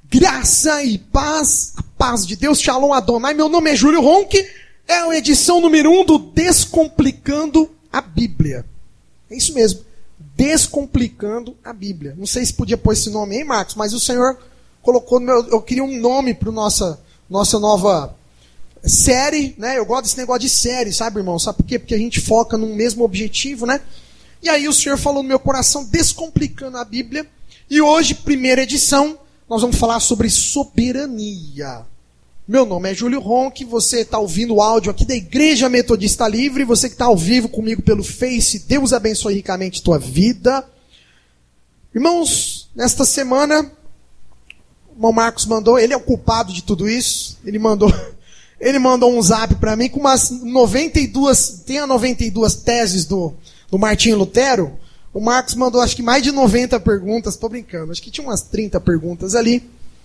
Graça e paz, a paz de Deus, Shalom Adonai. Meu nome é Júlio Ronck, é a edição número 1 do Descomplicando a Bíblia. É isso mesmo, Descomplicando a Bíblia. Não sei se podia pôr esse nome aí, Marcos, mas o Senhor colocou, eu queria um nome para nossa nova série, né? Eu gosto desse negócio de série, sabe, irmão? Sabe por quê? Porque a gente foca num mesmo objetivo, né? E aí o Senhor falou no meu coração, Descomplicando a Bíblia. E hoje, primeira edição, nós vamos falar sobre soberania. Meu nome é Júlio Ronck, você está ouvindo o áudio aqui da Igreja Metodista Livre, você que está ao vivo comigo pelo Face, Deus abençoe ricamente tua vida. Irmãos, nesta semana, o irmão Marcos mandou, ele é o culpado de tudo isso, ele mandou um zap para mim com umas 92, tem a 92 teses do Martinho Lutero. O Marcos mandou acho que mais de 90 perguntas, tô brincando, acho que tinha umas 30 perguntas ali.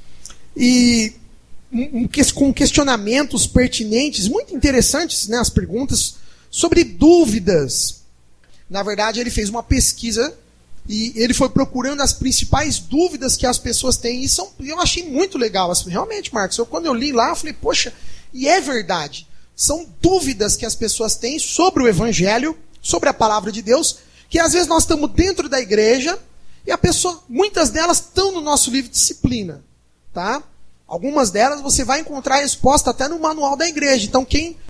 E com questionamentos pertinentes, muito interessantes, né, as perguntas, sobre dúvidas. Na verdade, ele fez uma pesquisa e ele foi procurando as principais dúvidas que as pessoas têm. E eu achei muito legal. Realmente, Marcos, quando eu li lá, eu falei, poxa, e é verdade. São dúvidas que as pessoas têm sobre o Evangelho, sobre a palavra de Deus, que às vezes nós estamos dentro da igreja e muitas delas estão no nosso livro de disciplina, tá? Algumas delas você vai encontrar a resposta até no manual da igreja. Então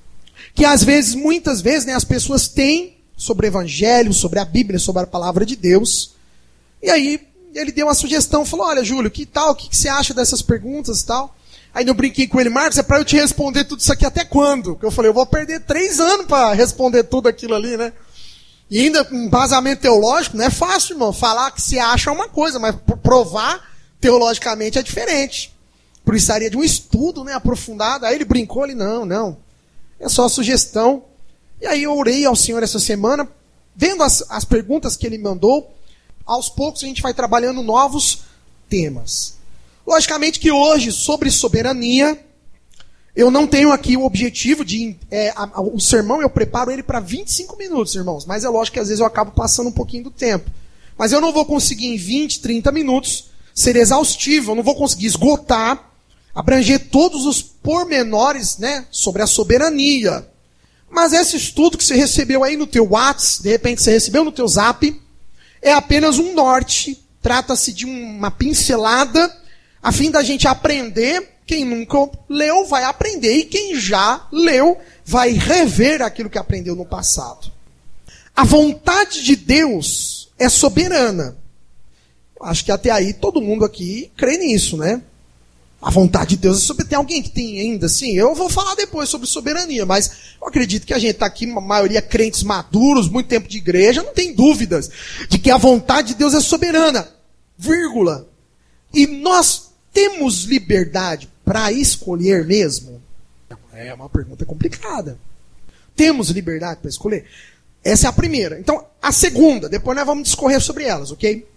muitas vezes, né, as pessoas têm sobre o Evangelho, sobre a Bíblia, sobre a palavra de Deus. E aí ele deu uma sugestão, falou, olha, Júlio, que tal, o que você acha dessas perguntas e tal? Aí eu brinquei com ele, Marcos, é para eu te responder tudo isso aqui até quando? Porque eu falei, eu vou perder 3 anos para responder tudo aquilo ali, né? E ainda com embasamento teológico, não é fácil, irmão. Falar que se acha é uma coisa, mas provar teologicamente é diferente. Precisaria de um estudo, né, aprofundado. Aí ele brincou, não. É só sugestão. E aí eu orei ao Senhor essa semana, vendo as perguntas que ele mandou. Aos poucos a gente vai trabalhando novos temas. Logicamente que hoje, sobre soberania, eu não tenho aqui o objetivo de... o sermão eu preparo ele para 25 minutos, irmãos. Mas é lógico que às vezes eu acabo passando um pouquinho do tempo. Mas eu não vou conseguir em 20, 30 minutos ser exaustivo. Eu não vou conseguir esgotar, abranger todos os pormenores, né, sobre a soberania. Mas esse estudo que você recebeu aí no teu WhatsApp, de repente você recebeu no teu Zap, é apenas um norte. Trata-se de uma pincelada a fim da gente aprender. Quem nunca leu vai aprender, e quem já leu vai rever aquilo que aprendeu no passado. A vontade de Deus é soberana. Acho que até aí todo mundo aqui crê nisso, né? A vontade de Deus é soberana. Tem alguém que tem ainda assim? Eu vou falar depois sobre soberania, mas eu acredito que a gente está aqui, a maioria crentes maduros, muito tempo de igreja, não tem dúvidas de que a vontade de Deus é soberana. Vírgula. E nós temos liberdade para escolher mesmo? É uma pergunta complicada. Temos liberdade para escolher? Essa é a primeira. Então, a segunda, depois nós vamos discorrer sobre elas, ok?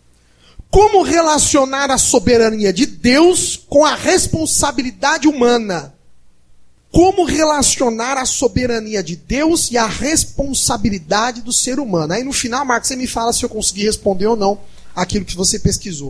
Como relacionar a soberania de Deus com a responsabilidade humana? Como relacionar a soberania de Deus e a responsabilidade do ser humano? Aí no final, Marcos, você me fala se eu consegui responder ou não aquilo que você pesquisou.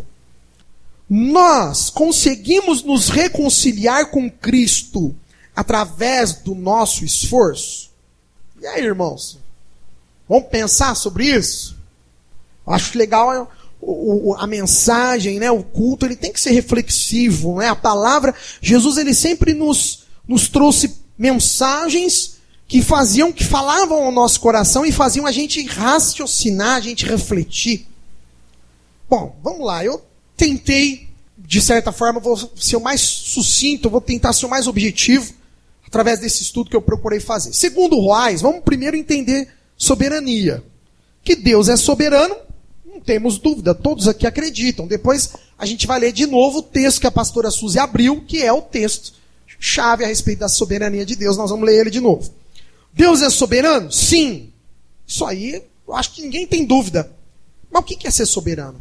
Nós conseguimos nos reconciliar com Cristo através do nosso esforço? E aí, irmãos? Vamos pensar sobre isso? Acho legal a mensagem, né? O culto, ele tem que ser reflexivo, né? A palavra, Jesus, ele sempre nos trouxe mensagens que falavam ao nosso coração e faziam a gente raciocinar, a gente refletir. Bom, vamos lá, eu tentei, de certa forma, vou ser o mais sucinto, vou tentar ser o mais objetivo, através desse estudo que eu procurei fazer. Segundo Roais, vamos primeiro entender soberania. Que Deus é soberano, não temos dúvida, todos aqui acreditam. Depois a gente vai ler de novo o texto que a pastora Suzy abriu, que é o texto chave a respeito da soberania de Deus. Nós vamos ler ele de novo. Deus é soberano? Sim. Isso aí, eu acho que ninguém tem dúvida. Mas o que é ser soberano?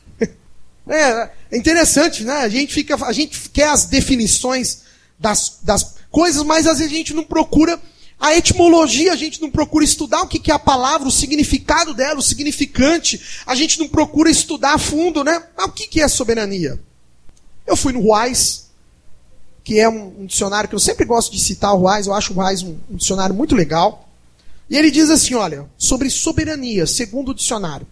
É interessante, né? A gente quer as definições das coisas, mas às vezes a gente não procura a etimologia, a gente não procura estudar o que é a palavra, o significado dela, o significante. A gente não procura estudar a fundo, né? Mas o que é soberania? Eu fui no Ruais, que é um dicionário que eu sempre gosto de citar, o Ruais. Eu acho o Ruais um dicionário muito legal. E ele diz assim, olha, sobre soberania, segundo o dicionário.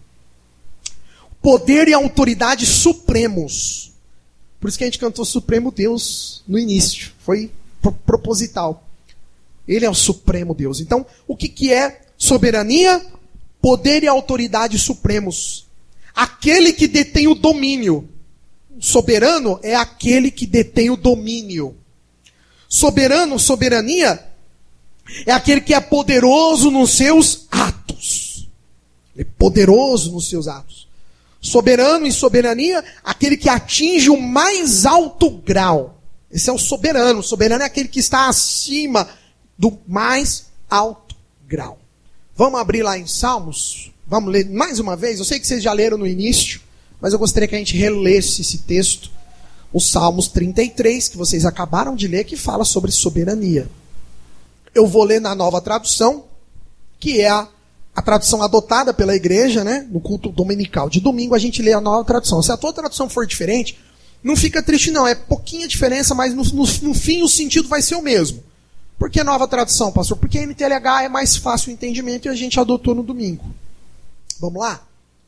Poder e autoridade supremos. Por isso que a gente cantou Supremo Deus no início. Foi proposital. Ele é o Supremo Deus. Então, o que é soberania? Poder e autoridade supremos. Aquele que detém o domínio. Soberano é aquele que detém o domínio. Soberano, soberania, é aquele que é poderoso nos seus atos. Ele é poderoso nos seus atos. Soberano e soberania, aquele que atinge o mais alto grau. Esse é o soberano. O soberano é aquele que está acima do mais alto grau. Vamos abrir lá em Salmos? Vamos ler mais uma vez? Eu sei que vocês já leram no início, mas eu gostaria que a gente relesse esse texto. O Salmos 33, que vocês acabaram de ler, que fala sobre soberania. Eu vou ler na Nova Tradução, que é a tradução adotada pela igreja, né? No culto dominical. De domingo a gente lê a Nova Tradução. Se a tua tradução for diferente, não fica triste não. É pouquinha diferença, mas no fim o sentido vai ser o mesmo. Por que Nova Tradução, pastor? Porque a NTLH é mais fácil o entendimento e a gente adotou no domingo. Vamos lá?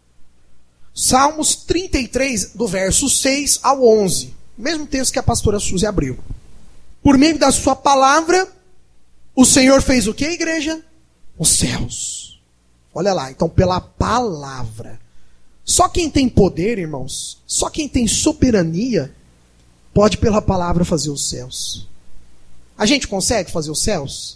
Salmos 33, do verso 6 ao 11. O mesmo texto que a pastora Suzy abriu. Por meio da sua palavra, o Senhor fez o que, igreja? Os céus. Olha lá, então pela palavra. Só quem tem poder, irmãos, só quem tem soberania, pode pela palavra fazer os céus. A gente consegue fazer os céus?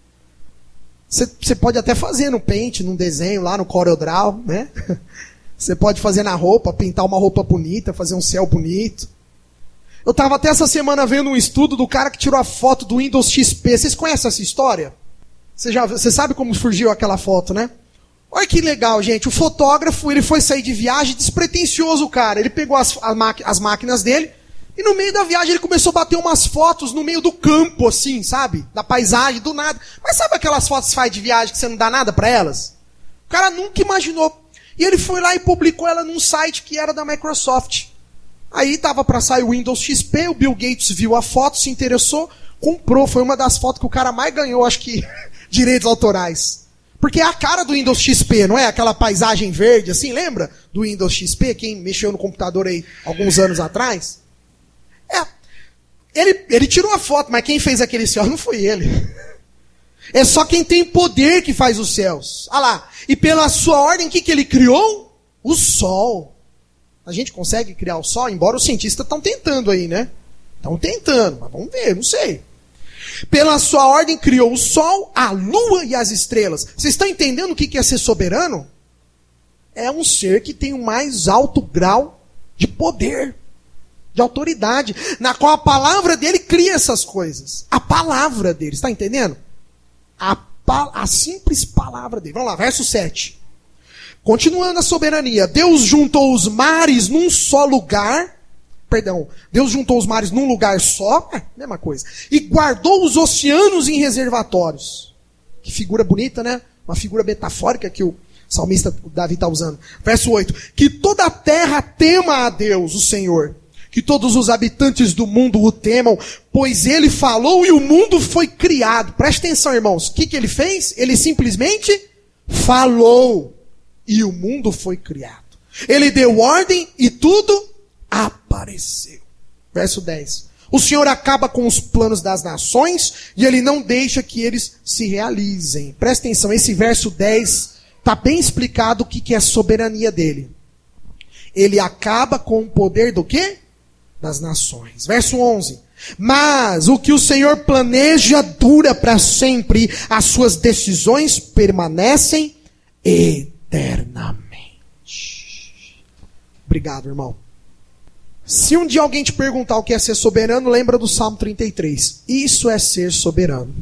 Você pode até fazer no Paint, num desenho, lá no CorelDRAW, né? Você pode fazer na roupa, pintar uma roupa bonita, fazer um céu bonito. Eu estava até essa semana vendo um estudo do cara que tirou a foto do Windows XP. Vocês conhecem essa história? Você sabe como surgiu aquela foto, né? Olha que legal, gente. O fotógrafo, ele foi sair de viagem, despretensioso o cara. Ele pegou as máquinas dele e no meio da viagem ele começou a bater umas fotos no meio do campo, assim, sabe? Da paisagem, do nada. Mas sabe aquelas fotos que faz de viagem que você não dá nada para elas? O cara nunca imaginou. E ele foi lá e publicou ela num site que era da Microsoft. Aí estava para sair o Windows XP, o Bill Gates viu a foto, se interessou, comprou. Foi uma das fotos que o cara mais ganhou, acho que, direitos autorais. Porque é a cara do Windows XP, não é? Aquela paisagem verde, assim, lembra? Do Windows XP, quem mexeu no computador aí alguns anos atrás? Ele tirou a foto, mas quem fez aquele céu não foi ele. É só quem tem poder que faz os céus. Ah lá. E pela sua ordem, o que ele criou? O sol. A gente consegue criar o sol? Embora os cientistas estão tentando aí, né? Estão tentando, mas vamos ver, não sei. Pela sua ordem criou o sol, a lua e as estrelas. Vocês estão entendendo o que é ser soberano? É um ser que tem o mais alto grau de poder, de autoridade, na qual a palavra dele cria essas coisas. A palavra dele, está entendendo? A simples palavra dele. Vamos lá, verso 7. Continuando a soberania. Deus juntou os mares num só lugar. Perdão. Deus juntou os mares num lugar só. Mesma coisa. E guardou os oceanos em reservatórios. Que figura bonita, né? Uma figura metafórica que o salmista Davi está usando. Verso 8. Que toda a terra tema a Deus, o Senhor. Que todos os habitantes do mundo o temam, pois ele falou e o mundo foi criado. Preste atenção, irmãos. O que ele fez? Ele simplesmente falou e o mundo foi criado. Ele deu ordem e tudo apareceu. Verso 10. O Senhor acaba com os planos das nações e ele não deixa que eles se realizem. Preste atenção, esse verso 10 está bem explicado o que é a soberania dele. Ele acaba com o poder do quê? Das nações. Verso 11. Mas o que o Senhor planeja dura para sempre. As suas decisões permanecem eternamente. Obrigado, irmão. Se um dia alguém te perguntar o que é ser soberano, lembra do Salmo 33. Isso é ser soberano.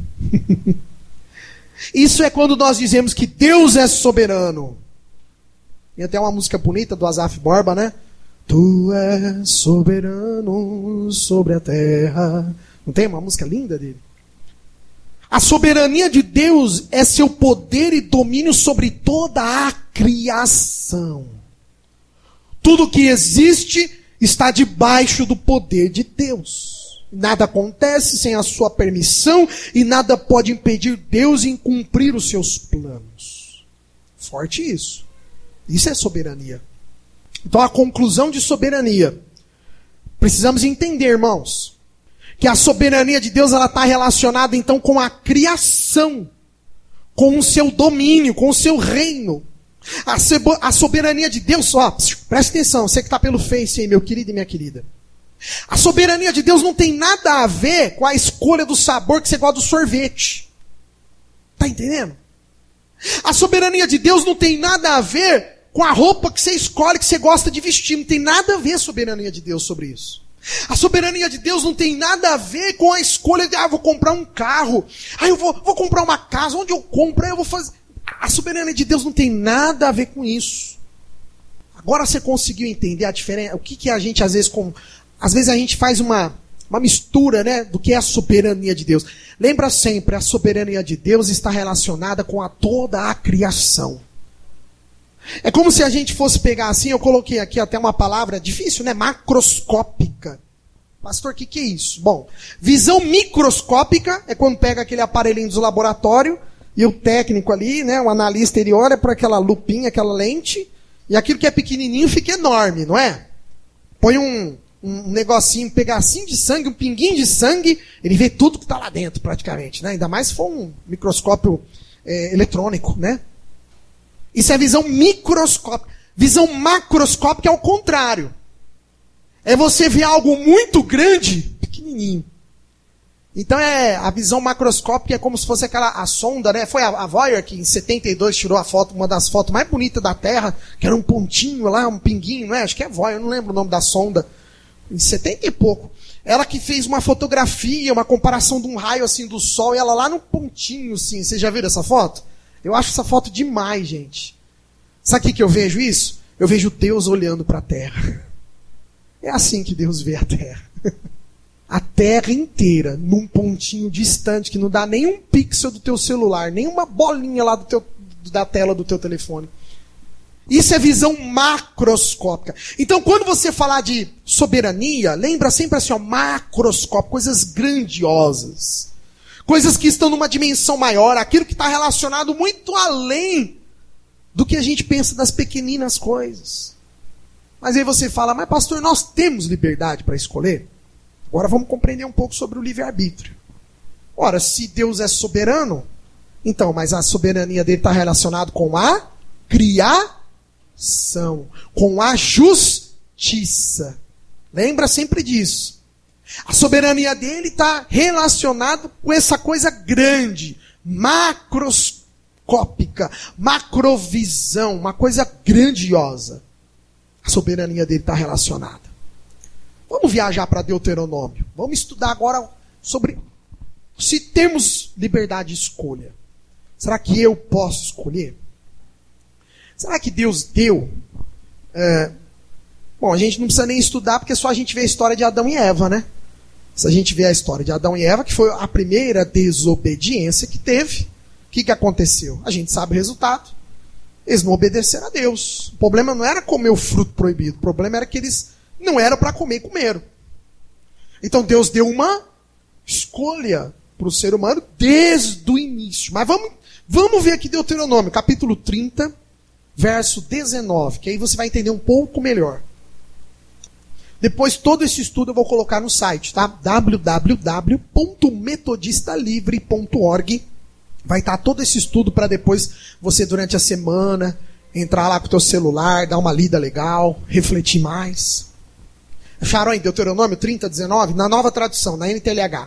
Isso é quando nós dizemos que Deus é soberano. Tem até uma música bonita do Asaf Borba, né? Tu és soberano sobre a terra. Não tem uma música linda dele? A soberania de Deus é seu poder e domínio sobre toda a criação. Tudo que existe está debaixo do poder de Deus. Nada acontece sem a sua permissão e nada pode impedir Deus em cumprir os seus planos. Forte isso. Isso é soberania. Então a conclusão de soberania. Precisamos entender, irmãos, que a soberania de Deus ela está relacionada então com a criação, com o seu domínio, com o seu reino. A soberania de Deus, ó, presta atenção, você que está pelo Face aí, meu querido e minha querida. A soberania de Deus não tem nada a ver com a escolha do sabor que você gosta do sorvete. Está entendendo? A soberania de Deus não tem nada a ver com a roupa que você escolhe, que você gosta de vestir. Não tem nada a ver a soberania de Deus sobre isso. A soberania de Deus não tem nada a ver com a escolha de, vou comprar um carro. Eu vou comprar uma casa. Onde eu compro? Eu vou fazer... A soberania de Deus não tem nada a ver com isso. Agora você conseguiu entender a diferença? O que a gente, às vezes a gente faz uma mistura, né, do que é a soberania de Deus. Lembra sempre, a soberania de Deus está relacionada com toda a criação. É como se a gente fosse pegar assim, eu coloquei aqui até uma palavra difícil, né? Macroscópica. Pastor, o que é isso? Bom, visão microscópica é quando pega aquele aparelhinho do laboratório e o técnico ali, né, o analista, ele olha para aquela lupinha, aquela lente, e aquilo que é pequenininho fica enorme, não é? Põe um negocinho, um pedacinho de sangue, um pinguinho de sangue, ele vê tudo que está lá dentro praticamente, né? Ainda mais se for um microscópio eletrônico, né? Isso é visão microscópica. Visão macroscópica é o contrário. É você ver algo muito grande, pequenininho. Então a visão macroscópica é como se fosse a sonda, né? Foi a Voyager que em 72 tirou a foto, uma das fotos mais bonitas da Terra, que era um pontinho lá, um pinguinho, não é? Acho que é Voyager, eu não lembro o nome da sonda. Em 70 e pouco. Ela que fez uma fotografia, uma comparação de um raio assim do Sol, e ela lá no pontinho, assim. Vocês já viram essa foto? Eu acho essa foto demais, gente. Sabe o que eu vejo isso? Eu vejo Deus olhando para a Terra. É assim que Deus vê a Terra. A Terra inteira, num pontinho distante, que não dá nem um pixel do teu celular, nem uma bolinha lá da tela do teu telefone. Isso é visão macroscópica. Então, quando você falar de soberania, lembra sempre assim, macroscópico, coisas grandiosas. Coisas que estão numa dimensão maior, aquilo que está relacionado muito além do que a gente pensa das pequeninas coisas. Mas aí você fala, mas pastor, nós temos liberdade para escolher? Agora vamos compreender um pouco sobre o livre-arbítrio. Ora, se Deus é soberano, então, mas a soberania dele está relacionada com a criação, com a justiça. Lembra sempre disso. A soberania dele está relacionada com essa coisa grande, macroscópica, macrovisão, uma coisa grandiosa. A soberania dele está relacionada. Vamos viajar para Deuteronômio. Vamos estudar agora sobre se temos liberdade de escolha. Será que eu posso escolher? Será que Deus deu? Bom, a gente não precisa nem estudar, porque só a gente vê a história de Adão e Eva, né? Se a gente vê a história de Adão e Eva, que foi a primeira desobediência que teve, o que aconteceu? A gente sabe o resultado. Eles não obedeceram a Deus. O problema não era comer o fruto proibido. O problema era que eles não eram para comer e comeram. Então Deus deu uma escolha para o ser humano desde o início. Mas vamos ver aqui Deuteronômio, capítulo 30, verso 19, que aí você vai entender um pouco melhor. Depois todo esse estudo eu vou colocar no site, tá? www.metodistalivre.org. Vai estar todo esse estudo para depois você, durante a semana, entrar lá com o teu celular, dar uma lida legal, refletir mais. Acharam aí Deuteronômio 30, 19? Na nova tradução, na NTLH.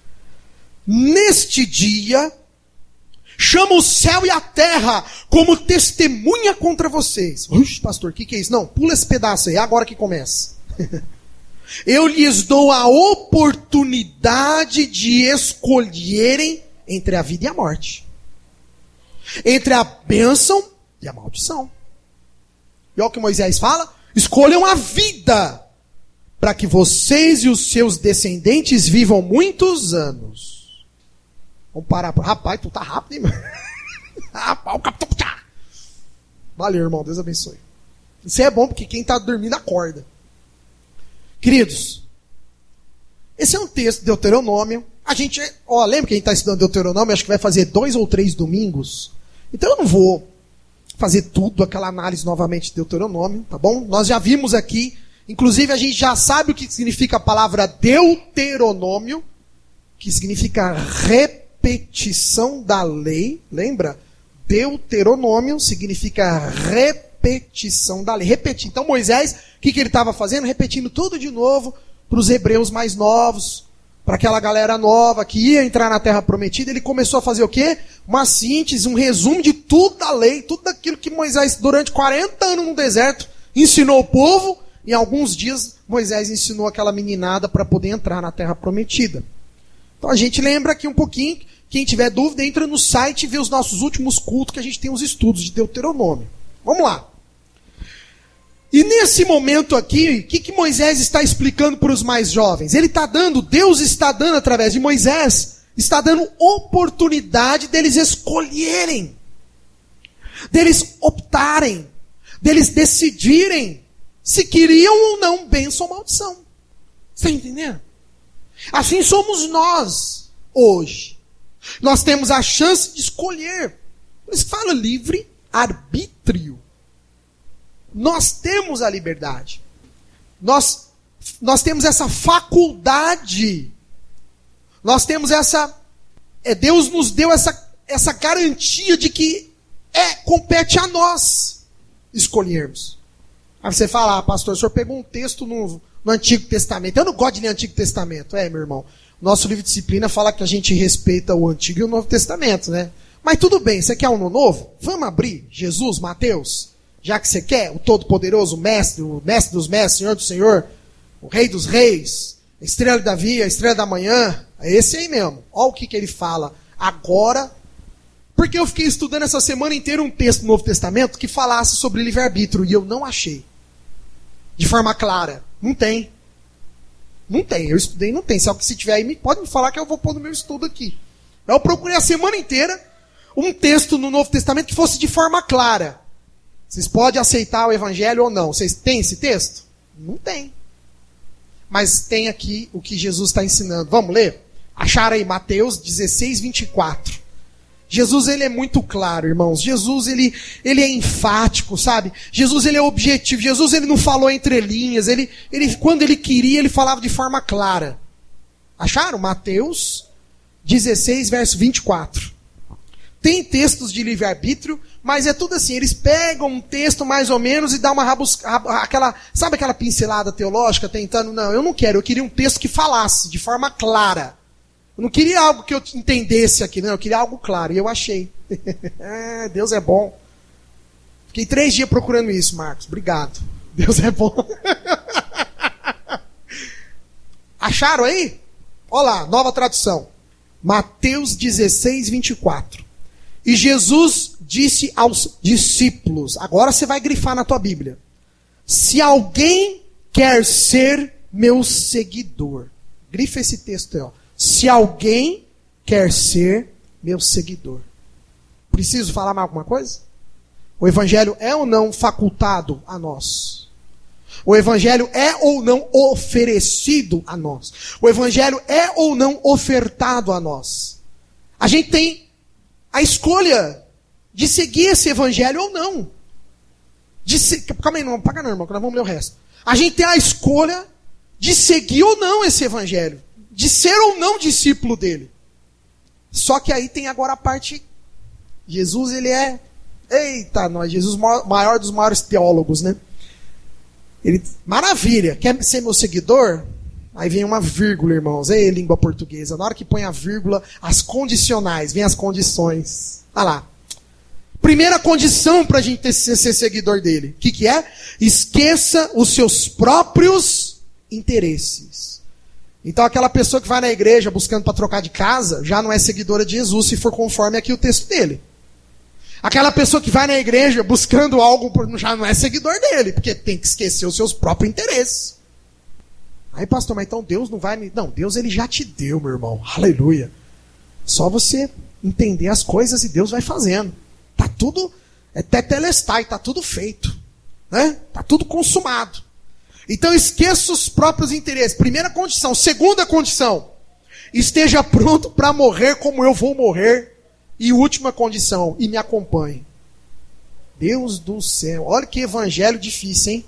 Neste dia, chama o céu e a terra como testemunha contra vocês. Ux, pastor, o que é isso? Não, pula esse pedaço aí, é agora que começa. Eu lhes dou a oportunidade de escolherem entre a vida e a morte, entre a bênção e a maldição. E olha o que Moisés fala: escolham a vida, para que vocês e os seus descendentes vivam muitos anos. Vamos parar. Rapaz, tu tá rápido, hein, mano? Rapaz, o capitão. Valeu, irmão. Deus abençoe. Isso é bom, porque quem tá dormindo acorda. Queridos, esse é um texto de Deuteronômio. A gente, lembra que a gente está estudando Deuteronômio? Acho que vai fazer 2 ou 3 domingos. Então eu não vou fazer tudo, aquela análise novamente de Deuteronômio, tá bom? Nós já vimos aqui, inclusive a gente já sabe o que significa a palavra Deuteronômio, que significa repetição da lei, lembra? Deuteronômio significa repetição da lei. Repetir. Então Moisés, o que ele estava fazendo? Repetindo tudo de novo para os hebreus mais novos, para aquela galera nova que ia entrar na Terra Prometida. Ele começou a fazer o quê? Uma síntese, um resumo de tudo da lei, tudo daquilo que Moisés, durante 40 anos no deserto, ensinou o povo. Em alguns dias, Moisés ensinou aquela meninada para poder entrar na Terra Prometida. Então a gente lembra aqui um pouquinho. Quem tiver dúvida, entra no site e vê os nossos últimos cultos, que a gente tem os estudos de Deuteronômio. Vamos lá. E nesse momento aqui, o que Moisés está explicando para os mais jovens? Ele está dando, Deus está dando através de Moisés, está dando oportunidade deles escolherem, deles optarem, deles decidirem se queriam ou não bênção ou maldição. Você está entendendo? Assim somos nós hoje. Nós temos a chance de escolher. Por isso fala livre arbítrio. Nós temos a liberdade. Nós temos essa faculdade. Nós temos essa... Deus nos deu essa garantia de que compete a nós escolhermos. Aí você fala, pastor, o senhor pegou um texto no Antigo Testamento. Eu não gosto de ler Antigo Testamento. Meu irmão. Nosso livro de disciplina fala que a gente respeita o Antigo e o Novo Testamento, né? Mas tudo bem, você quer um no Novo? Vamos abrir Jesus, Mateus, já que você quer, o Todo-Poderoso, o Mestre dos Mestres, Senhor do Senhor, o Rei dos Reis, a Estrela de Davi, a Estrela da Manhã, é esse aí mesmo. Olha o que ele fala agora, porque eu fiquei estudando essa semana inteira um texto do Novo Testamento que falasse sobre livre-arbítrio, e eu não achei, de forma clara. Não tem. Não tem, eu estudei, não tem. Se tiver aí, pode me falar que eu vou pôr no meu estudo aqui. Eu procurei a semana inteira um texto no Novo Testamento que fosse de forma clara. Vocês podem aceitar o Evangelho ou não. Vocês têm esse texto? Não tem. Mas tem aqui o que Jesus está ensinando. Vamos ler? Acharam aí, Mateus 16, 24. Jesus, ele é muito claro, irmãos. Jesus, ele é enfático, sabe? Jesus, ele é objetivo. Jesus, ele não falou entre linhas. Ele, quando ele queria, ele falava de forma clara. Acharam? Mateus 16, verso 24. Tem textos de livre-arbítrio, mas é tudo assim. Eles pegam um texto mais ou menos e dão uma sabe aquela pincelada teológica tentando? Não, eu não quero. Eu queria um texto que falasse de forma clara. Eu não queria algo que eu entendesse aqui, não. Eu queria algo claro. E eu achei. Deus é bom. Fiquei 3 dias procurando isso, Marcos. Obrigado. Deus é bom. Acharam aí? Olha lá, nova tradução. Mateus 16, 24. E Jesus disse aos discípulos. Agora você vai grifar na tua Bíblia. Se alguém quer ser meu seguidor. Grifa esse texto aí, ó. Se alguém quer ser meu seguidor. Preciso falar mais alguma coisa? O Evangelho é ou não facultado a nós? O Evangelho é ou não oferecido a nós? O Evangelho é ou não ofertado a nós? A gente tem a escolha de seguir esse Evangelho ou não. Calma aí, não apaga não, irmão, que nós vamos ler o resto. A gente tem a escolha de seguir ou não esse Evangelho. De ser ou não discípulo dele. Só que aí tem agora a parte... Jesus, ele é... Eita, nós, Jesus, maior dos maiores teólogos, né? Maravilha, quer ser meu seguidor? Aí vem uma vírgula, irmãos. Ei, língua portuguesa. Na hora que põe a vírgula, as condicionais, vem as condições. Olha lá. Primeira condição para a gente ser seguidor dele. O que é? Esqueça os seus próprios interesses. Então aquela pessoa que vai na igreja buscando para trocar de casa, já não é seguidora de Jesus, se for conforme aqui o texto dele. Aquela pessoa que vai na igreja buscando algo, já não é seguidor dele, porque tem que esquecer os seus próprios interesses. Aí, pastor, mas então Deus não vai me... Não, Deus ele já te deu, meu irmão. Aleluia. Só você entender as coisas e Deus vai fazendo. Tá tudo... É tetelestai, tá tudo feito. Né? Tá tudo consumado. Então esqueça os próprios interesses. Primeira condição. Segunda condição. Esteja pronto para morrer como eu vou morrer. E última condição. E me acompanhe. Deus do céu. Olha que evangelho difícil, hein?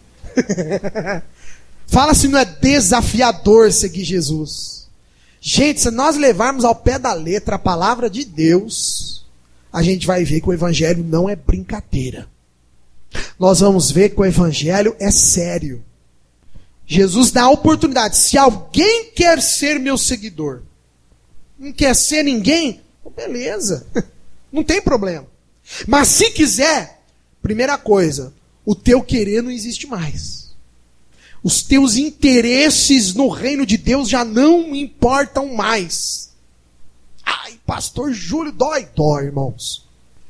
Fala se não é desafiador seguir Jesus. Gente, se nós levarmos ao pé da letra a palavra de Deus, a gente vai ver que o evangelho não é brincadeira. Nós vamos ver que o evangelho é sério. Jesus dá a oportunidade. Se alguém quer ser meu seguidor, não quer ser ninguém, beleza, não tem problema. Mas se quiser, primeira coisa, o teu querer não existe mais. Os teus interesses no reino de Deus já não importam mais. Ai, pastor Júlio, dói. Dói, irmãos.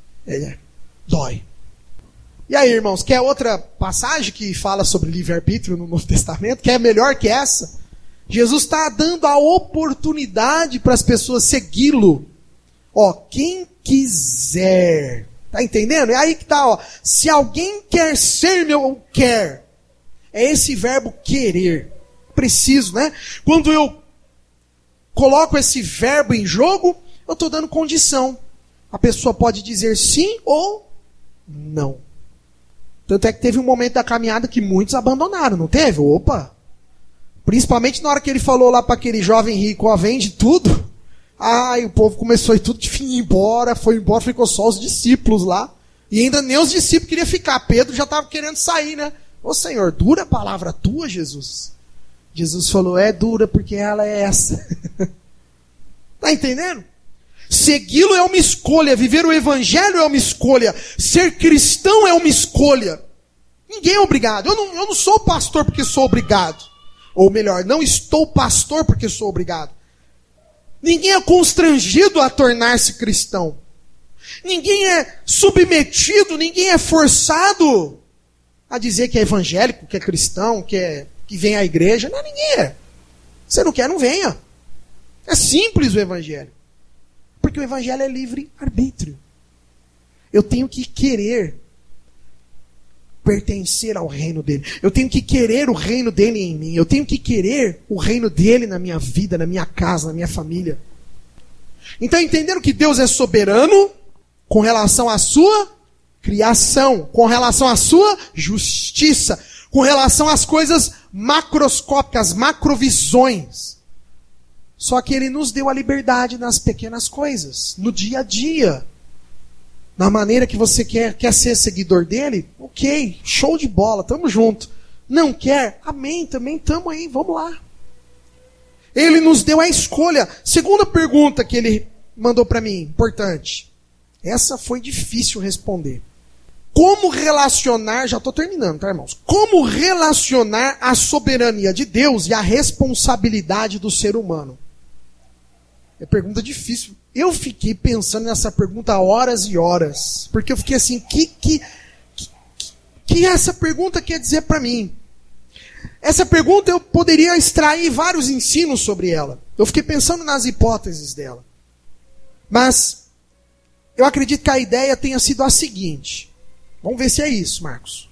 Dói. E aí, irmãos, quer outra passagem que fala sobre livre-arbítrio no Novo Testamento? Que é melhor que essa? Jesus está dando a oportunidade para as pessoas segui-lo. Ó, quem quiser. Tá entendendo? É aí que tá, ó. Se alguém quer ser meu, quer. É esse verbo querer. Preciso, né? Quando eu coloco esse verbo em jogo, eu estou dando condição. A pessoa pode dizer sim ou não. Tanto é que teve um momento da caminhada que muitos abandonaram, não teve? Opa! Principalmente na hora que ele falou lá para aquele jovem rico, ó, vende tudo. Ai, o povo começou a ir tudo de fim embora, foi embora, ficou só os discípulos lá. E ainda nem os discípulos queriam ficar. Pedro já estava querendo sair, né? Ô Senhor, dura a palavra tua, Jesus? Jesus falou, é dura porque ela é essa. Tá entendendo? Segui-lo é uma escolha, viver o evangelho é uma escolha, ser cristão é uma escolha. Ninguém é obrigado. Eu não sou pastor porque sou obrigado. Ou melhor, não estou pastor porque sou obrigado. Ninguém é constrangido a tornar-se cristão. Ninguém é submetido, ninguém é forçado a dizer que é evangélico, que é cristão, que vem à igreja. Não, ninguém é. Você não quer, não venha. É simples o evangelho. Porque o evangelho é livre-arbítrio. Eu tenho que querer pertencer ao reino dele. Eu tenho que querer o reino dele em mim. Eu tenho que querer o reino dele na minha vida, na minha casa, na minha família. Então, entenderam que Deus é soberano com relação à sua criação, com relação à sua justiça, com relação às coisas macroscópicas, macrovisões. Só que ele nos deu a liberdade nas pequenas coisas, no dia a dia. Na maneira que você quer ser seguidor dele, ok, show de bola, tamo junto. Não quer? Amém, também tamo aí, vamos lá. Ele nos deu a escolha. Segunda pergunta que ele mandou para mim, importante. Essa foi difícil responder. Como relacionar, já estou terminando, tá, irmãos? Como relacionar a soberania de Deus e a responsabilidade do ser humano? É pergunta difícil. Eu fiquei pensando nessa pergunta horas e horas. Porque eu fiquei assim, que essa pergunta quer dizer para mim? Essa pergunta eu poderia extrair vários ensinos sobre ela. Eu fiquei pensando nas hipóteses dela. Mas eu acredito que a ideia tenha sido a seguinte. Vamos ver se é isso, Marcos.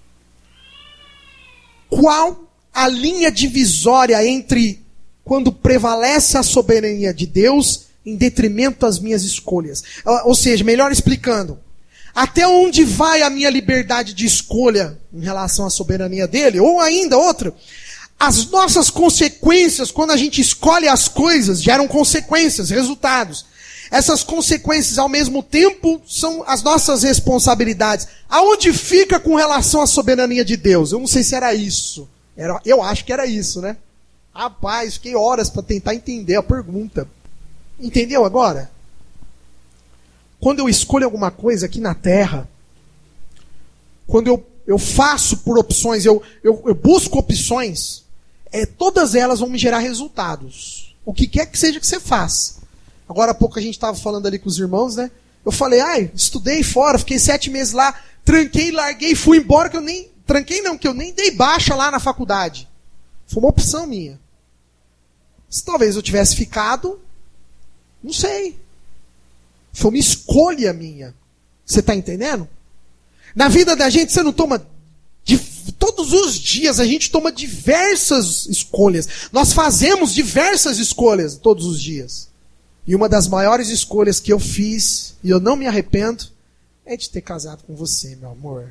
Qual a linha divisória entre quando prevalece a soberania de Deus em detrimento das minhas escolhas? Ou seja, melhor explicando, até onde vai a minha liberdade de escolha em relação à soberania dele? Ou ainda outra, as nossas consequências, quando a gente escolhe as coisas, geram consequências, resultados. Essas consequências, ao mesmo tempo, são as nossas responsabilidades. Aonde fica com relação à soberania de Deus? Eu não sei se era isso. Eu acho que era isso, né? Rapaz, fiquei horas para tentar entender a pergunta. Entendeu agora? Quando eu escolho alguma coisa aqui na Terra, quando eu faço por opções, eu busco opções, todas elas vão me gerar resultados. O que quer que seja que você faça. Agora há pouco a gente estava falando ali com os irmãos, né? Eu falei, estudei fora, fiquei 7 meses lá, tranquei, larguei, fui embora, que eu nem... Tranquei não, que eu nem dei baixa lá na faculdade. Foi uma opção minha. Se talvez eu tivesse ficado, não sei. Foi uma escolha minha. Você está entendendo? Na vida da gente, você não toma... Todos os dias a gente toma diversas escolhas. Nós fazemos diversas escolhas todos os dias. E uma das maiores escolhas que eu fiz, e eu não me arrependo, é de ter casado com você, meu amor.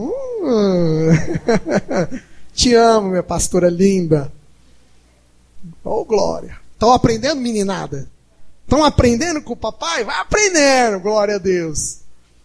Te amo, minha pastora linda. Oh, glória. Estão aprendendo, meninada? Estão aprendendo com o papai? Vai aprendendo, glória a Deus.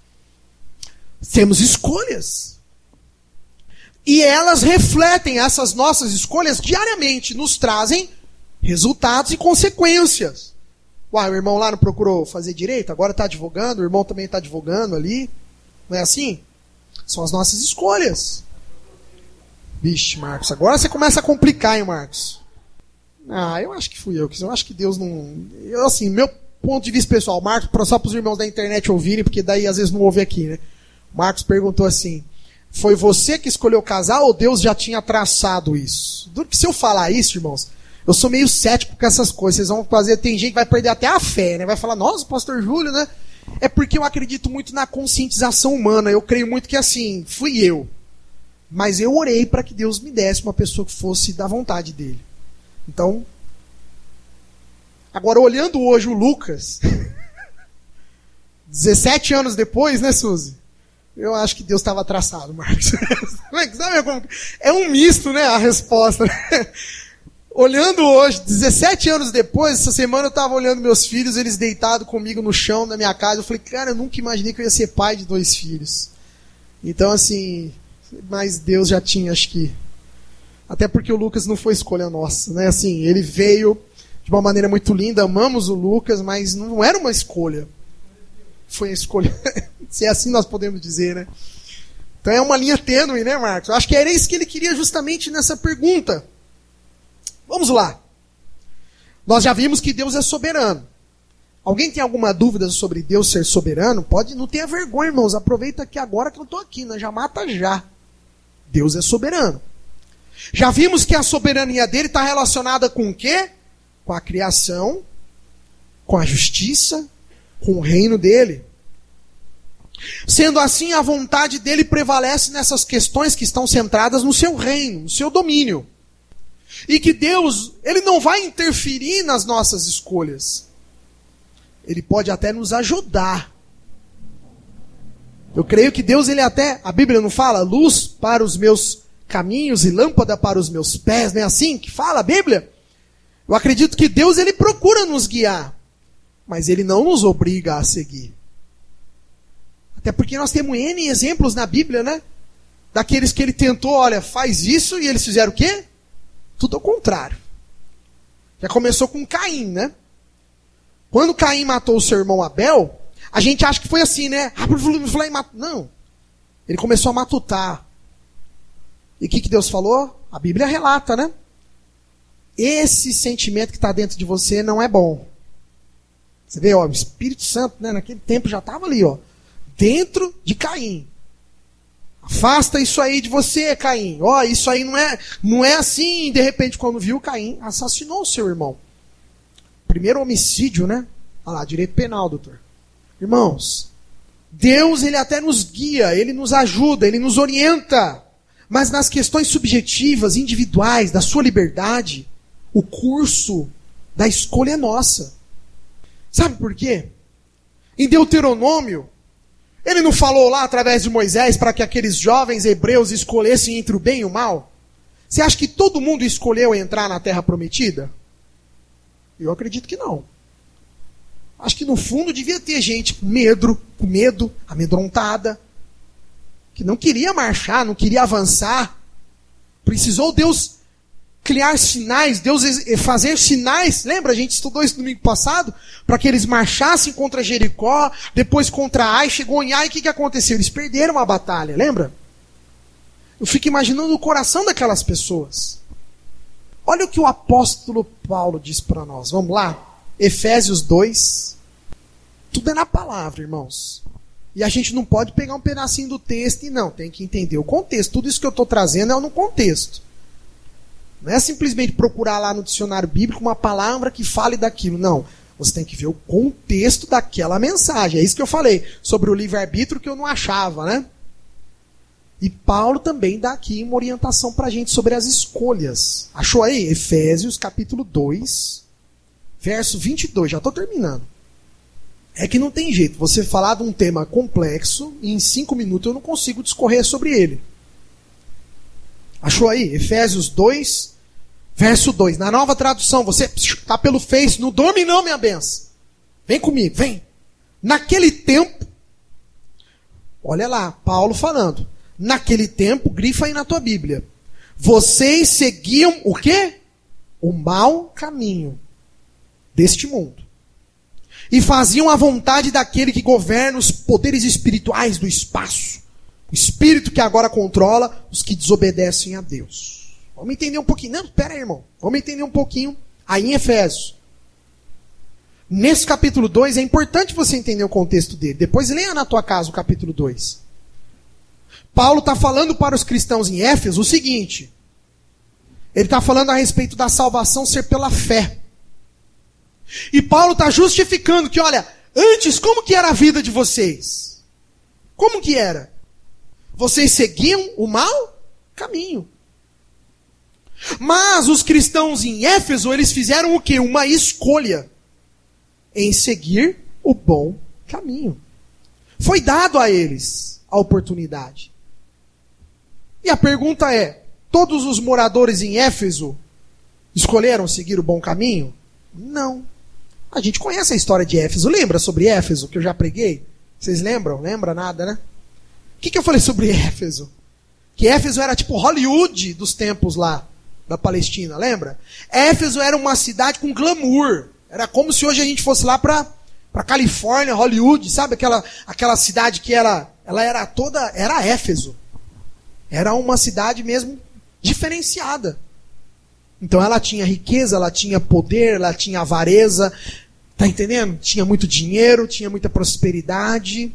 Temos escolhas. E elas refletem, essas nossas escolhas, diariamente. Nos trazem resultados e consequências. Uai, o irmão lá não procurou fazer direito, agora está advogando, o irmão também está advogando ali. Não é assim? São as nossas escolhas. Vixe, Marcos, agora você começa a complicar, hein, Marcos? Eu acho que fui eu. Eu acho que Deus não... assim, meu ponto de vista pessoal, Marcos, só para os irmãos da internet ouvirem, porque daí às vezes não ouve aqui, né? Marcos perguntou assim, foi você que escolheu casar ou Deus já tinha traçado isso? Duro que se eu falar isso, irmãos, eu sou meio cético com essas coisas. Vocês vão fazer, tem gente que vai perder até a fé, né? Vai falar, nossa, pastor Júlio, né? É porque eu acredito muito na conscientização humana. Eu creio muito que assim, fui eu. Mas eu orei para que Deus me desse uma pessoa que fosse da vontade dele. Então, agora olhando hoje o Lucas, 17 anos depois, né, Suzy? Eu acho que Deus estava traçado, Marcos. Sabe como? É um misto, né, a resposta. Olhando hoje, 17 anos depois, essa semana eu estava olhando meus filhos, eles deitados comigo no chão da minha casa. Eu falei, cara, eu nunca imaginei que eu ia ser pai de 2 filhos. Então, assim, mas Deus já tinha, acho que... Até porque o Lucas não foi escolha nossa, né? Assim, ele veio de uma maneira muito linda, amamos o Lucas, mas não era uma escolha. Foi a escolha. Se é assim nós podemos dizer, né? Então é uma linha tênue, né, Marcos? Eu acho que era isso que ele queria justamente nessa pergunta. Vamos lá. Nós já vimos que Deus é soberano. Alguém tem alguma dúvida sobre Deus ser soberano? Pode, não tenha vergonha, irmãos. Aproveita que agora que eu estou aqui, né? Já mata já. Deus é soberano. Já vimos que a soberania dele está relacionada com o quê? Com a criação, com a justiça, com o reino dele. Sendo assim, a vontade dele prevalece nessas questões que estão centradas no seu reino, no seu domínio. E que Deus, ele não vai interferir nas nossas escolhas. Ele pode até nos ajudar. Eu creio que Deus, ele até, a Bíblia não fala, luz para os meus caminhos e lâmpada para os meus pés, não é assim que fala a Bíblia? Eu acredito que Deus, ele procura nos guiar, mas ele não nos obriga a seguir. Até porque nós temos N exemplos na Bíblia, né? Daqueles que ele tentou, olha, faz isso, e eles fizeram o quê? Tudo ao contrário. Já começou com Caim, né? Quando Caim matou o seu irmão Abel, a gente acha que foi assim, né? Não. Ele começou a matutar. E o que Deus falou? A Bíblia relata, né? Esse sentimento que está dentro de você não é bom. Você vê, ó, o Espírito Santo, né, naquele tempo já estava ali, ó, dentro de Caim. Afasta isso aí de você, Caim. Ó, isso aí não é assim. De repente, quando viu, Caim assassinou o seu irmão. Primeiro homicídio, né? Olha lá, direito penal, doutor. Irmãos, Deus, ele até nos guia, ele nos ajuda, ele nos orienta. Mas nas questões subjetivas, individuais, da sua liberdade, o curso da escolha é nossa. Sabe por quê? Em Deuteronômio, ele não falou lá através de Moisés para que aqueles jovens hebreus escolhessem entre o bem e o mal? Você acha que todo mundo escolheu entrar na terra prometida? Eu acredito que não. Acho que no fundo devia ter gente com medo, amedrontada, que não queria marchar, não queria avançar. Precisou Deus criar sinais, Deus fazer sinais. Lembra, a gente estudou isso no domingo passado? Para que eles marchassem contra Jericó, depois contra Ai, chegou em Ai, o que aconteceu? Eles perderam a batalha, lembra? Eu fico imaginando o coração daquelas pessoas. Olha o que o apóstolo Paulo diz para nós. Vamos lá? Efésios 2. Tudo é na palavra, irmãos. E a gente não pode pegar um pedacinho do texto e não, tem que entender o contexto. Tudo isso que eu estou trazendo é no contexto. Não é simplesmente procurar lá no dicionário bíblico uma palavra que fale daquilo. Não, você tem que ver o contexto daquela mensagem. É isso que eu falei sobre o livre-arbítrio que eu não achava, né? E Paulo também dá aqui uma orientação para a gente sobre as escolhas. Achou aí? Efésios capítulo 2, verso 22. Já estou terminando. É que não tem jeito. Você falar de um tema complexo e em 5 minutos eu não consigo discorrer sobre ele. Achou aí? Efésios 2, verso 2. Na nova tradução, você está pelo Face, não dorme não, minha benção. Vem comigo, vem. Naquele tempo, olha lá, Paulo falando. Naquele tempo, grifa aí na tua Bíblia. Vocês seguiam o quê? O mau caminho deste mundo. E faziam a vontade daquele que governa os poderes espirituais do espaço. O espírito que agora controla os que desobedecem a Deus. Vamos entender um pouquinho. Não, espera aí, irmão. Vamos entender um pouquinho aí em Efésios. Nesse capítulo 2, é importante você entender o contexto dele. Depois leia na tua casa o capítulo 2. Paulo está falando para os cristãos em Éfeso o seguinte. Ele está falando a respeito da salvação ser pela fé. E Paulo está justificando que, olha, antes como que era a vida de vocês? Como que era? Vocês seguiam o mau caminho. Mas os cristãos em Éfeso, eles fizeram o quê? Uma escolha em seguir o bom caminho. Foi dado a eles a oportunidade. E a pergunta é, todos os moradores em Éfeso escolheram seguir o bom caminho? Não. A gente conhece a história de Éfeso. Lembra sobre Éfeso, que eu já preguei? Vocês lembram? Lembra nada, né? O que eu falei sobre Éfeso? Que Éfeso era tipo Hollywood dos tempos lá da Palestina, lembra? Éfeso era uma cidade com glamour. Era como se hoje a gente fosse lá para Califórnia, Hollywood, sabe? Aquela cidade que era Éfeso. Era uma cidade mesmo diferenciada. Então ela tinha riqueza, ela tinha poder, ela tinha avareza. Tá entendendo? Tinha muito dinheiro, tinha muita prosperidade.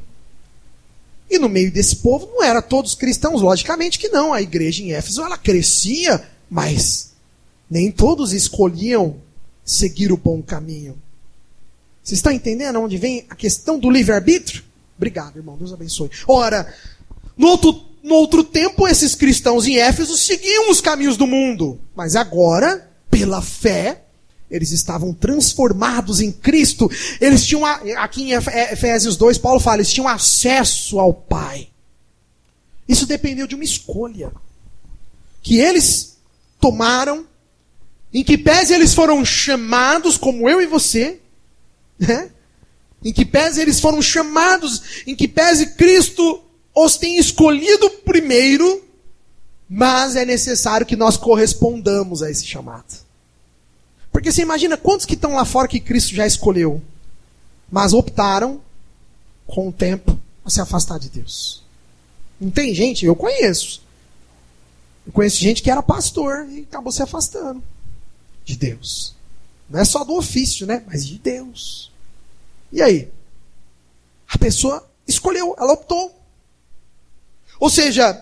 E no meio desse povo não eram todos cristãos, logicamente que não. A igreja em Éfeso ela crescia, mas nem todos escolhiam seguir o bom caminho. Vocês estão entendendo onde vem a questão do livre-arbítrio? Obrigado, irmão. Deus abençoe. Ora, no outro tempo, esses cristãos em Éfeso seguiam os caminhos do mundo. Mas agora, pela fé, eles estavam transformados em Cristo. Eles tinham, aqui em Efésios 2, Paulo fala, eles tinham acesso ao Pai. Isso dependeu de uma escolha que eles tomaram, em que pese eles foram chamados, como eu e você, né? Em que pese eles foram chamados, em que pese Cristo os tem escolhido primeiro, mas é necessário que nós correspondamos a esse chamado. Porque você imagina quantos que estão lá fora que Cristo já escolheu, mas optaram, com o tempo, a se afastar de Deus. Não tem gente? Eu conheço. Eu conheço gente que era pastor e acabou se afastando de Deus. Não é só do ofício, né? Mas de Deus. E aí? A pessoa escolheu, ela optou. Ou seja,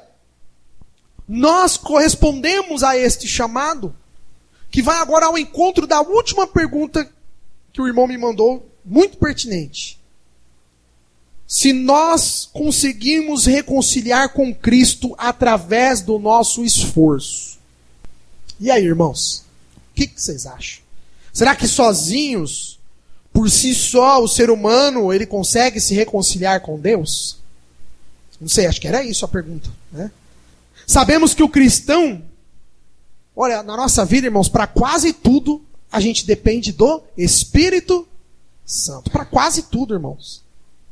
nós correspondemos a este chamado, que vai agora ao encontro da última pergunta que o irmão me mandou, muito pertinente. Se nós conseguimos reconciliar com Cristo através do nosso esforço. E aí, irmãos? O que vocês acham? Será que sozinhos, por si só, o ser humano, ele consegue se reconciliar com Deus? Não sei, acho que era isso a pergunta, né? Sabemos que o cristão, olha, na nossa vida, irmãos, para quase tudo, a gente depende do Espírito Santo. Para quase tudo, irmãos.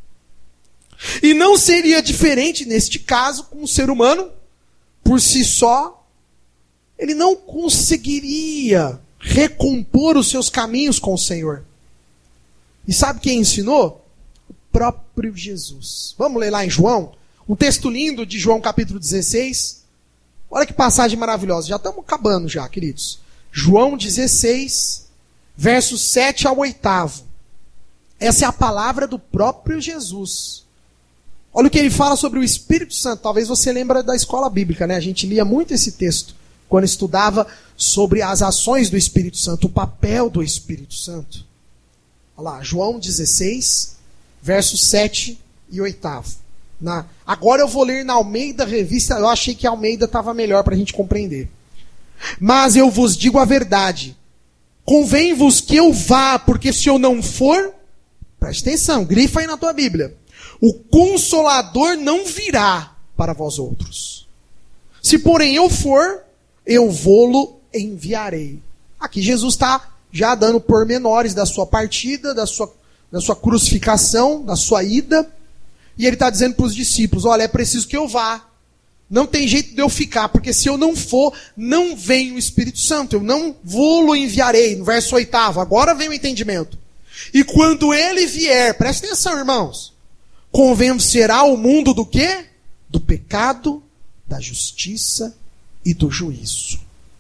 E não seria diferente neste caso com o ser humano, por si só, ele não conseguiria recompor os seus caminhos com o Senhor. E sabe quem ensinou? O próprio Jesus. Vamos ler lá em João, um texto lindo de João capítulo 16. Olha que passagem maravilhosa. Já estamos acabando já, queridos. João 16, versos 7 ao 8. Essa é a palavra do próprio Jesus. Olha o que ele fala sobre o Espírito Santo. Talvez você lembre da escola bíblica, né? A gente lia muito esse texto quando estudava sobre as ações do Espírito Santo, o papel do Espírito Santo. Olha lá, João 16, versos 7 e 8. Agora eu vou ler na Almeida Revista, eu achei que a Almeida estava melhor para a gente compreender. Mas eu vos digo a verdade, convém-vos que eu vá, porque se eu não for, preste atenção, grifa aí na tua Bíblia, o Consolador não virá para vós outros. Se porém eu for, eu vou-lo enviarei. Aqui Jesus está já dando pormenores da sua partida, da sua crucificação, da sua ida. E ele está dizendo para os discípulos, olha, é preciso que eu vá. Não tem jeito de eu ficar, porque se eu não for, não vem o Espírito Santo. Eu não vou-lo enviarei. No verso 8º, agora vem o entendimento. E quando ele vier, presta atenção, irmãos, convencerá o mundo do quê? Do pecado, da justiça e do juízo.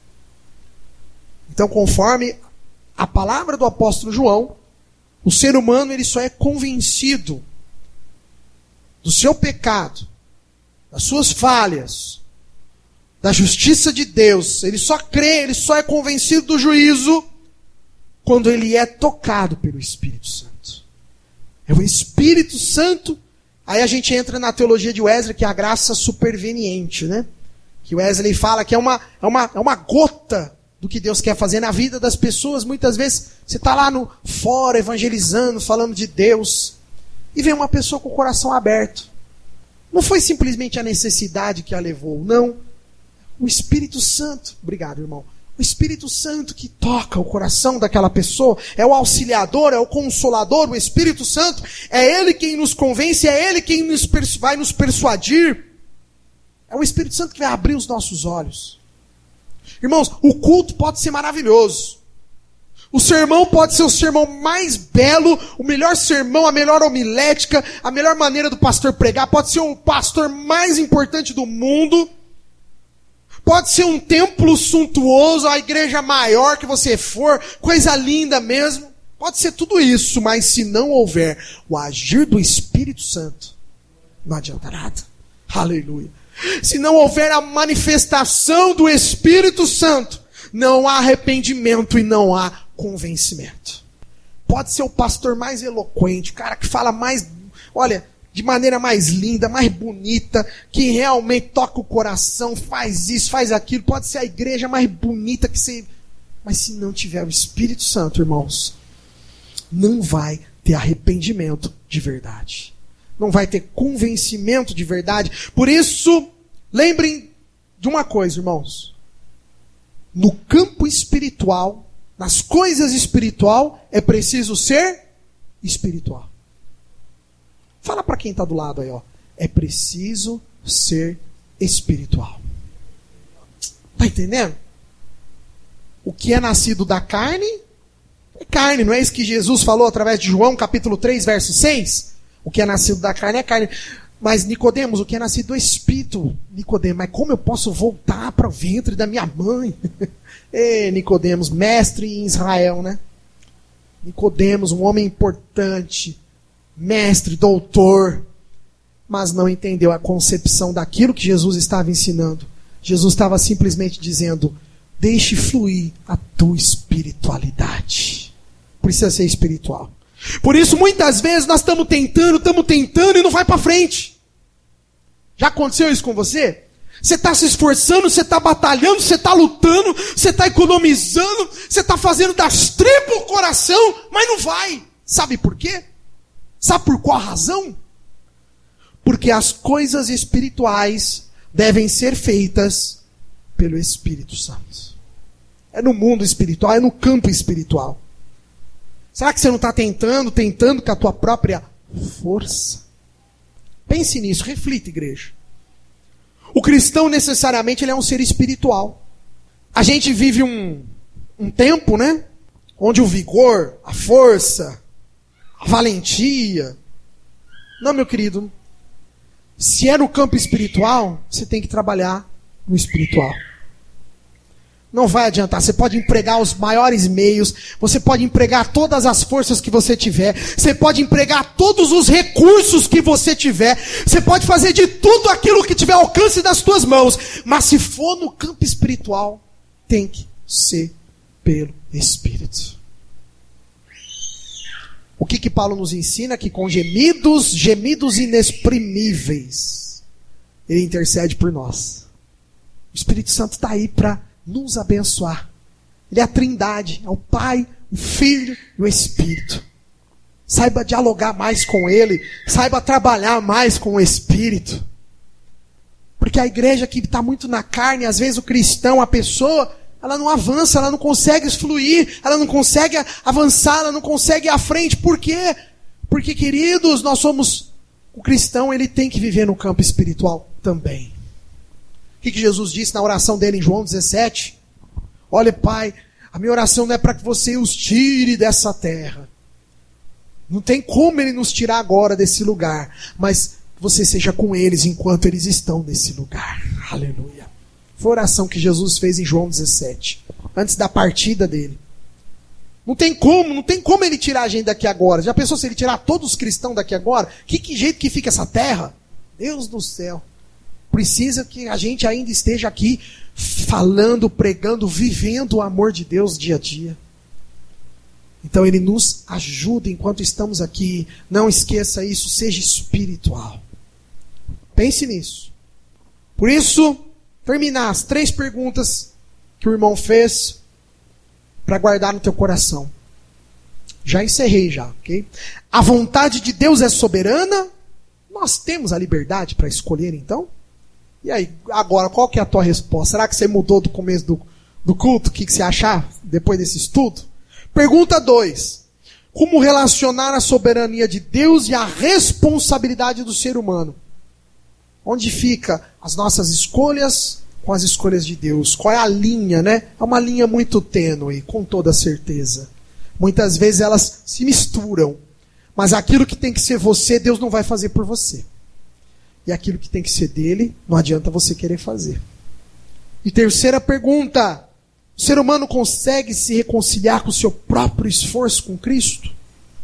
Então, conforme a palavra do apóstolo João, o ser humano ele só é convencido do seu pecado, das suas falhas, da justiça de Deus. Ele só crê, ele só é convencido do juízo quando ele é tocado pelo Espírito Santo. É o Espírito Santo. Aí a gente entra na teologia de Wesley, que é a graça superveniente, né? Que Wesley fala que é uma gota do que Deus quer fazer na vida das pessoas. Muitas vezes você está lá fora evangelizando, falando de Deus, e vem uma pessoa com o coração aberto. Não foi simplesmente a necessidade que a levou, não. O Espírito Santo, obrigado, irmão. O Espírito Santo que toca o coração daquela pessoa, é o auxiliador, é o consolador, o Espírito Santo, é Ele quem nos convence, é Ele quem vai nos persuadir. É o Espírito Santo que vai abrir os nossos olhos. Irmãos, o culto pode ser maravilhoso. O sermão pode ser o sermão mais belo, o melhor sermão, a melhor homilética, a melhor maneira do pastor pregar. Pode ser o pastor mais importante do mundo. Pode ser um templo suntuoso, a igreja maior que você for, coisa linda mesmo. Pode ser tudo isso, mas se não houver o agir do Espírito Santo, não adianta nada. Aleluia. Se não houver a manifestação do Espírito Santo, não há arrependimento e não há convencimento. Pode ser o pastor mais eloquente, o cara que fala mais, olha, de maneira mais linda, mais bonita, que realmente toca o coração, faz isso, faz aquilo. Pode ser a igreja mais bonita que você... Mas se não tiver o Espírito Santo, irmãos, não vai ter arrependimento de verdade. Não vai ter convencimento de verdade. Por isso, lembrem de uma coisa, irmãos. No campo espiritual, nas coisas espiritual, é preciso ser espiritual. Fala para quem está do lado aí, ó. É preciso ser espiritual. Tá entendendo? O que é nascido da carne, é carne. Não é isso que Jesus falou através de João, capítulo 3, verso 6? O que é nascido da carne é carne. Mas Nicodemos, o que é nascido do Espírito? Nicodemos, mas como eu posso voltar para o ventre da minha mãe? Nicodemos, mestre em Israel, né? Nicodemos, um homem importante, mestre, doutor, mas não entendeu a concepção daquilo que Jesus estava ensinando. Jesus estava simplesmente dizendo, deixe fluir a tua espiritualidade. Precisa ser espiritual. Por isso, muitas vezes, nós estamos tentando e não vai para frente. Já aconteceu isso com você? Você está se esforçando, você está batalhando, você está lutando, você está economizando, você está fazendo das tripas o coração, mas não vai. Sabe por quê? Sabe por qual razão? Porque as coisas espirituais devem ser feitas pelo Espírito Santo. É no mundo espiritual, é no campo espiritual. Será que você não está tentando com a tua própria força? Pense nisso, reflita, igreja. O cristão necessariamente ele é um ser espiritual. A gente vive um tempo, né? Onde o vigor, a força, a valentia... Não, meu querido. Se é no campo espiritual, você tem que trabalhar no espiritual. Não vai adiantar, você pode empregar os maiores meios, você pode empregar todas as forças que você tiver, você pode empregar todos os recursos que você tiver, você pode fazer de tudo aquilo que tiver ao alcance das tuas mãos, mas se for no campo espiritual, tem que ser pelo Espírito. O que Paulo nos ensina? Que com gemidos inexprimíveis, Ele intercede por nós. O Espírito Santo está aí para nos abençoar. Ele é a Trindade, é o Pai, o Filho e o Espírito. Saiba dialogar mais com Ele, saiba trabalhar mais com o Espírito. Porque a igreja que está muito na carne, às vezes o cristão, a pessoa, ela não avança, ela não consegue fluir, ela não consegue avançar, ela não consegue ir à frente. Por quê? Porque, queridos, o cristão, ele tem que viver no campo espiritual também. O que Jesus disse na oração dele em João 17? Olha, Pai, a minha oração não é para que você os tire dessa terra. Não tem como Ele nos tirar agora desse lugar, mas que você seja com eles enquanto eles estão nesse lugar. Aleluia. Foi a oração que Jesus fez em João 17, antes da partida dele. Não tem como Ele tirar a gente daqui agora. Já pensou se Ele tirar todos os cristãos daqui agora? Que jeito que fica essa terra? Deus do céu. Precisa que a gente ainda esteja aqui falando, pregando, vivendo o amor de Deus dia a dia. Então Ele nos ajuda enquanto estamos aqui. Não esqueça isso, seja espiritual. Pense nisso. Por isso, terminar as 3 perguntas que o irmão fez para guardar no teu coração. Já encerrei já, ok? A vontade de Deus é soberana? Nós temos a liberdade para escolher então? E aí, agora, qual que é a tua resposta? Será que você mudou do começo do culto? O que você achar depois desse estudo? Pergunta 2. Como relacionar a soberania de Deus e a responsabilidade do ser humano? Onde fica as nossas escolhas com as escolhas de Deus? Qual é a linha, né? É uma linha muito tênue, com toda certeza. Muitas vezes elas se misturam. Mas aquilo que tem que ser você, Deus não vai fazer por você. E aquilo que tem que ser dele, não adianta você querer fazer. E terceira pergunta. O ser humano consegue se reconciliar com o seu próprio esforço com Cristo?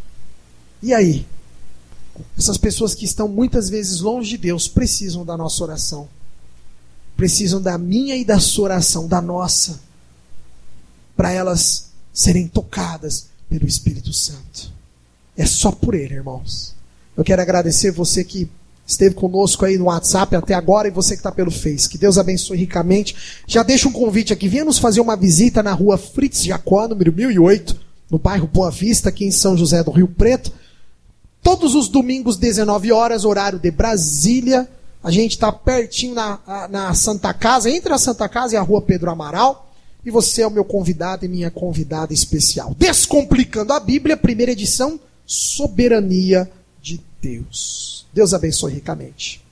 E aí? Essas pessoas que estão muitas vezes longe de Deus precisam da nossa oração. Precisam da minha e da sua oração, da nossa. Para elas serem tocadas pelo Espírito Santo. É só por Ele, irmãos. Eu quero agradecer você que esteve conosco aí no WhatsApp até agora e você que está pelo Face. Que Deus abençoe ricamente. Já deixa um convite aqui. Venha nos fazer uma visita na rua Fritz Jacó, número 1008, no bairro Boa Vista, aqui em São José do Rio Preto. Todos os domingos, 19 horas, horário de Brasília. A gente está pertinho na Santa Casa, entre a Santa Casa e a rua Pedro Amaral. E você é o meu convidado e minha convidada especial. Descomplicando a Bíblia, primeira edição, Soberania de Deus. Deus abençoe ricamente.